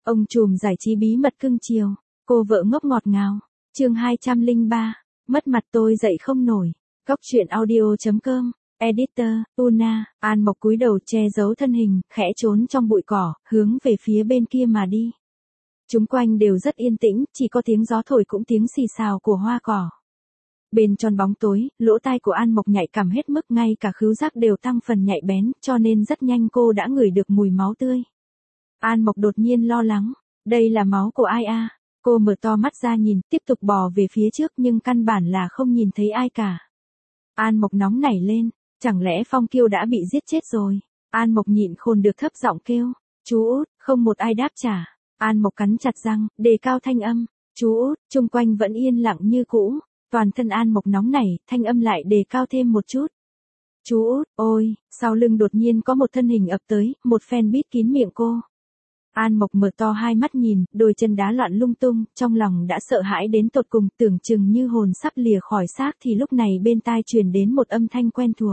Ông trùm giải trí bí mật cưng chiều, cô vợ ngốc ngọt ngào. Chương 203, mất mặt tôi dậy không nổi. Góc truyện audio.com. Editor, Una. An Mộc cúi đầu che giấu thân hình, khẽ trốn trong bụi cỏ, hướng về phía bên kia mà đi. Chúng quanh đều rất yên tĩnh, chỉ có tiếng gió thổi cũng tiếng xì xào của hoa cỏ. Bên tròn bóng tối, lỗ tai của An Mộc nhạy cảm hết mức, ngay cả khứu giác đều tăng phần nhạy bén, cho nên rất nhanh cô đã ngửi được mùi máu tươi. An Mộc đột nhiên lo lắng, đây là máu của ai a? Cô mở to mắt ra nhìn, tiếp tục bò về phía trước nhưng căn bản là không nhìn thấy ai cả. An Mộc nóng nảy lên, chẳng lẽ Phong Kiêu đã bị giết chết rồi? An Mộc nhịn khôn được thấp giọng kêu, chú út, không một ai đáp trả. An Mộc cắn chặt răng, đề cao thanh âm, chú út, chung quanh vẫn yên lặng như cũ. Toàn thân An Mộc nóng nảy, thanh âm lại đề cao thêm một chút. Chú út, ôi, sau lưng đột nhiên có một thân hình ập tới, một phen bít kín miệng cô. An Mộc mở to hai mắt nhìn, đôi chân đá loạn lung tung, trong lòng đã sợ hãi đến tột cùng, tưởng chừng như hồn sắp lìa khỏi xác thì lúc này bên tai truyền đến một âm thanh quen thuộc.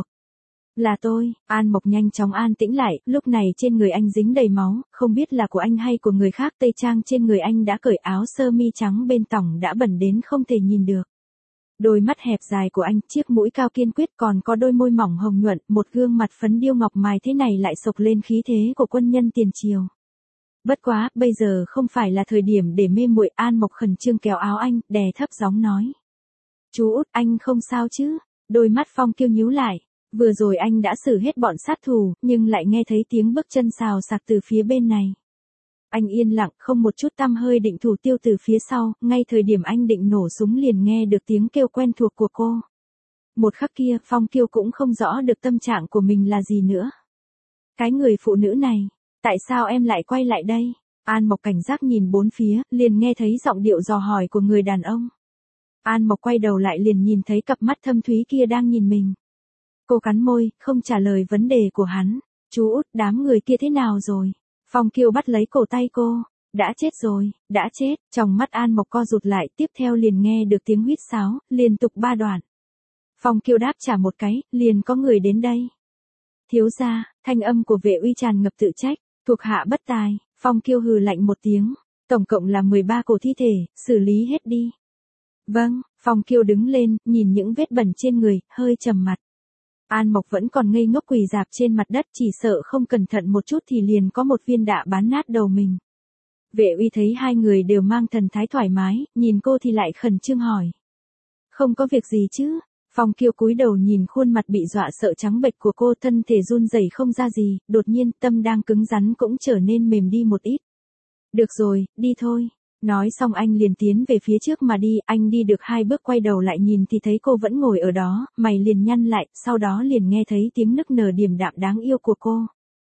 Là tôi. An Mộc nhanh chóng an tĩnh lại, lúc này trên người anh dính đầy máu, không biết là của anh hay của người khác. Tây trang trên người anh đã cởi, áo sơ mi trắng bên tỏng đã bẩn đến không thể nhìn được. Đôi mắt hẹp dài của anh, chiếc mũi cao kiên quyết, còn có đôi môi mỏng hồng nhuận, một gương mặt phấn điêu ngọc mài thế này lại xộc lên khí thế của quân nhân tiền triều. Bất quá, bây giờ không phải là thời điểm để mê muội. An Mộc khẩn trương kéo áo anh, đè thấp giọng nói. Chú út, anh không sao chứ? Đôi mắt Phong Kiêu nhíu lại. Vừa rồi anh đã xử hết bọn sát thủ, nhưng lại nghe thấy tiếng bước chân xào xạc từ phía bên này. Anh yên lặng, không một chút tăm hơi định thủ tiêu từ phía sau, ngay thời điểm anh định nổ súng liền nghe được tiếng kêu quen thuộc của cô. Một khắc kia, Phong Kiêu cũng không rõ được tâm trạng của mình là gì nữa. Cái người phụ nữ này, tại sao em lại quay lại đây? An Mộc cảnh giác nhìn bốn phía, liền nghe thấy giọng điệu dò hỏi của người đàn ông. An Mộc quay đầu lại liền nhìn thấy cặp mắt thâm thúy kia đang nhìn mình. Cô cắn môi, không trả lời vấn đề của hắn. Chú út, đám người kia thế nào rồi? Phong Kiêu bắt lấy cổ tay cô. Đã chết rồi, đã chết. Trong mắt An Mộc co rụt lại, tiếp theo liền nghe được tiếng huýt sáo, liên tục 3 đoạn. Phong Kiêu đáp trả một cái, liền có người đến đây. Thiếu gia, thanh âm của Vệ Uy tràn ngập tự trách, thuộc hạ bất tài. Phong Kiêu hừ lạnh một tiếng. Tổng cộng là 13 cổ thi thể, xử lý hết đi. Vâng. Phong Kiêu đứng lên, nhìn những vết bẩn trên người, hơi trầm mặt. An Mộc vẫn còn ngây ngốc quỳ rạp trên mặt đất, chỉ sợ không cẩn thận một chút thì liền có một viên đạn bắn nát đầu mình. Vệ Uy thấy hai người đều mang thần thái thoải mái, nhìn cô thì lại khẩn trương hỏi. Không có việc gì chứ? Phong Kiêu cúi đầu nhìn khuôn mặt bị dọa sợ trắng bệch của cô, thân thể run rẩy không ra gì, đột nhiên tâm đang cứng rắn cũng trở nên mềm đi một ít. Được rồi, đi thôi. Nói xong anh liền tiến về phía trước mà đi, anh đi được 2 bước quay đầu lại nhìn thì thấy cô vẫn ngồi ở đó, mày liền nhăn lại, sau đó liền nghe thấy tiếng nức nở điềm đạm đáng yêu của cô.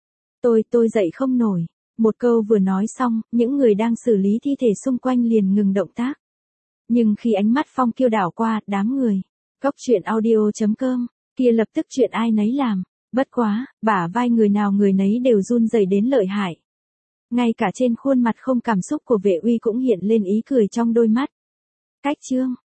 Tôi dậy không nổi. Một câu vừa nói xong, những người đang xử lý thi thể xung quanh liền ngừng động tác. Nhưng khi ánh mắt Phong Kiêu đảo qua, đám người, góc truyện audio.com, kia lập tức chuyện ai nấy làm. Bất quá, bả vai người nào người nấy đều run rẩy đến lợi hại. Ngay cả trên khuôn mặt không cảm xúc của Vệ Uy cũng hiện lên ý cười trong đôi mắt. Cách chương